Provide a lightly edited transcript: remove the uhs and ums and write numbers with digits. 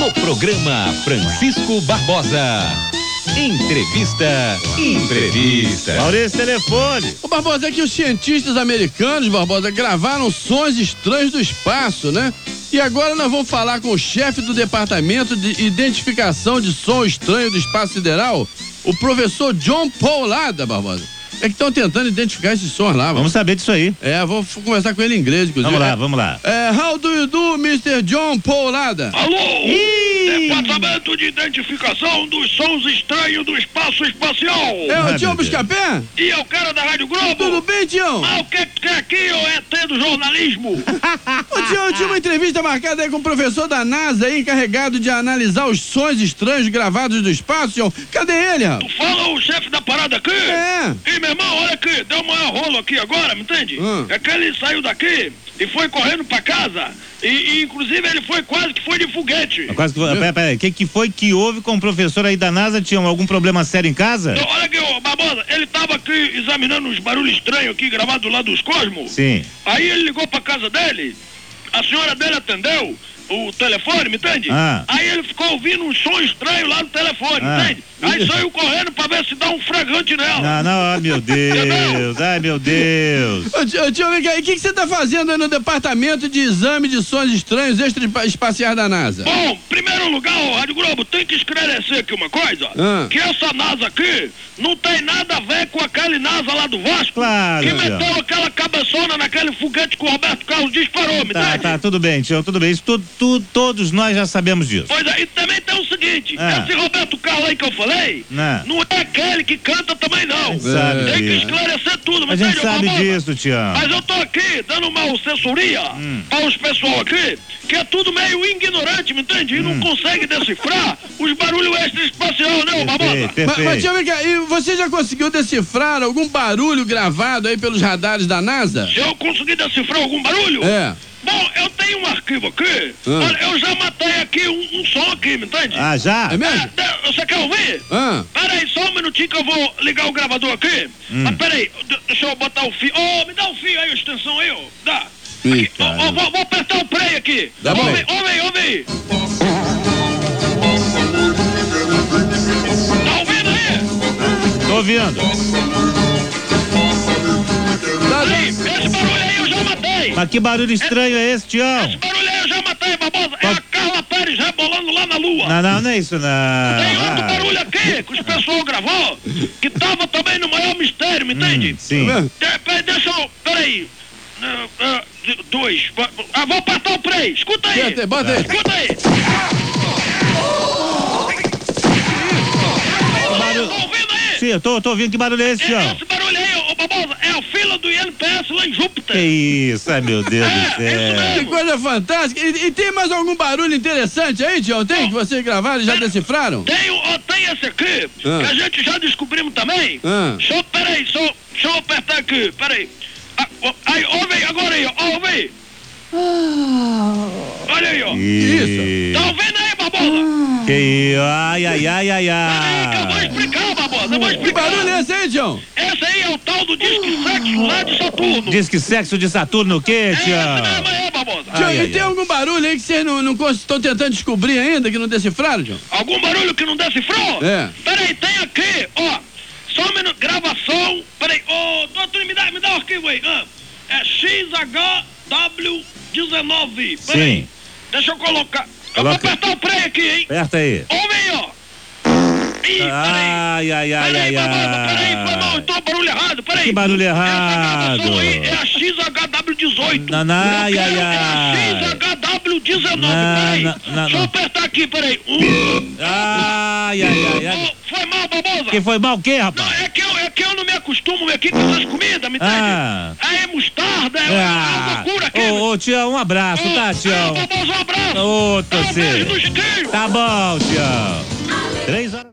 No programa Francisco Barbosa. Entrevista. Maurício, telefone. Ô Barbosa, é que os cientistas americanos, Barbosa, gravaram sons estranhos do espaço, né? E agora nós vamos falar com o chefe do Departamento de Identificação de Som Estranho do Espaço Sideral, o professor John Paulada, Barbosa. É que estão tentando identificar esses sons lá. Vamos saber disso aí. Vou conversar com ele em inglês, inclusive. Vamos lá. How do you do, Mr. John Paulada? Alô? Departamento de Identificação dos Sons Estranhos do Espaço Espacial. É o Tião Buscapé? E é o cara da Rádio Globo? Tudo bem, Tião? O que tu quer aqui, ô ET do jornalismo? Ô Tião, eu tinha uma entrevista marcada aí com o professor da NASA aí, encarregado de analisar os sons estranhos gravados do espaço, Tião. Cadê ele, rapaz? Tu fala o chefe da parada aqui? É. E meu irmão, olha aqui, deu um maior rolo aqui agora, me entende? É que ele saiu daqui e foi correndo pra casa e inclusive ele foi quase que foi de foguete. Quase que foi. Peraí, o que foi que houve com o professor aí da NASA? Tinha algum problema sério em casa? Então, olha aqui, ô Barbosa, ele tava aqui examinando uns barulhos estranhos aqui gravados lá dos cosmos. Sim. Aí ele ligou pra casa dele, a senhora dele atendeu o telefone, me entende? Aí ele ficou ouvindo um som estranho lá no telefone, entende? Aí saiu correndo pra ver se dá um fragante nela. Ai meu Deus. Ô tio, vem cá, e o que você tá fazendo aí no Departamento de Exame de Sons Estranhos Extraespaciais da NASA? Bom, primeiro lugar, ô Rádio Globo, tem que esclarecer aqui uma coisa, que essa NASA aqui não tem nada a ver com aquele NASA lá do Vasco, claro, que meteu aquela cabeçona naquele foguete que o Roberto Carlos disparou, me entende? Tá, tudo bem, tio, tudo bem. Isso todos nós já sabemos disso. Pois é, e também tem o seguinte, esse Roberto Carlos aí que eu falei, não é aquele que canta também não. Tem que esclarecer tudo, mas a gente sabe disso, Tião. Mas eu tô aqui dando uma assessoria para os pessoal aqui, que é tudo meio ignorante, me entende? E não consegue decifrar os barulhos extraespaciais, né, ô Barbosa? Mas tio, vem cá, e você já conseguiu decifrar algum barulho gravado aí pelos radares da NASA? Se eu conseguir decifrar algum barulho? Bom, eu tenho um arquivo aqui. Olha, eu já matei aqui um som aqui, me entende? Já? É mesmo? Você quer ouvir? Pera aí, só um minutinho que eu vou ligar o gravador aqui. Mas pera aí, deixa eu botar o fio. Me dá o fio aí, a extensão aí, Dá. Aqui. Vou apertar o play aqui. Tá bom. Ouve aí. Tá ouvindo aí? Tô ouvindo. Aí, esse barulho aí eu já matei. Mas que barulho estranho é esse, Tião? Esse barulho aí eu já matei, Barbosa. É a Carla Pérez rebolando lá na lua. Não é isso, não. Tem outro barulho aqui que os pessoal gravou, que tava também no maior mistério, me entende? Sim. Deixa eu... Peraí. Dois. Vou apertar o play. Escuta aí. Bota aí. Escuta aí. Tá ouvindo aí? Sim, eu tô ouvindo. Que barulho é esse, Tião? Esse barulho aí, ô Barbosa, é a fila do INPS lá em Júpiter. Que isso, meu Deus do isso céu. mesmo. Que coisa fantástica. E tem mais algum barulho interessante aí, Tião? Tem que vocês gravaram e já decifraram? Tem esse aqui, que a gente já descobrimos também. Peraí, deixa eu apertar aqui, peraí. Aí, ouve aí, agora aí, ouve aí. Olha aí, ó. Isso. Tá ouvindo aí, Barbosa? Que isso, ai. Peraí que eu vou explicar, Barbosa, eu vou explicar. Que barulho é esse aí, Tião? Esse aí é o tal do disque sexo lá de Saturno. Disque sexo de Saturno, o quê, Esse Tião? mesmo aí, Barbosa. Tião, e tem algum barulho aí que vocês não estão tentando descobrir ainda, que não decifraram, Tião? Algum barulho que não decifrou? Peraí, tem aqui, ó. Só um minuto, gravação. Peraí, doutor, me dá o arquivo aí. É XHW19. Peraí. Sim. Deixa eu colocar. Eu vou apertar o play aqui, hein? Aperta aí. Ouve aí, ó. Ih, peraí, Barbosa, foi mal, então barulho errado, peraí. Que barulho errado? Essa gravação aí é a XHW18. É a XHW19, peraí. Deixa eu apertar aqui, peraí. Foi mal, Barbosa? Que foi mal o quê, rapaz? Não, é que eu não me acostumo aqui com essas comidas, me entende? Aí é mostarda, é uma loucura aqui. Ô, Tião, um abraço, tá, Tião? Barbosa, um abraço. Ô, Beijo no isqueiro. Tá bom, Tião. 3 horas.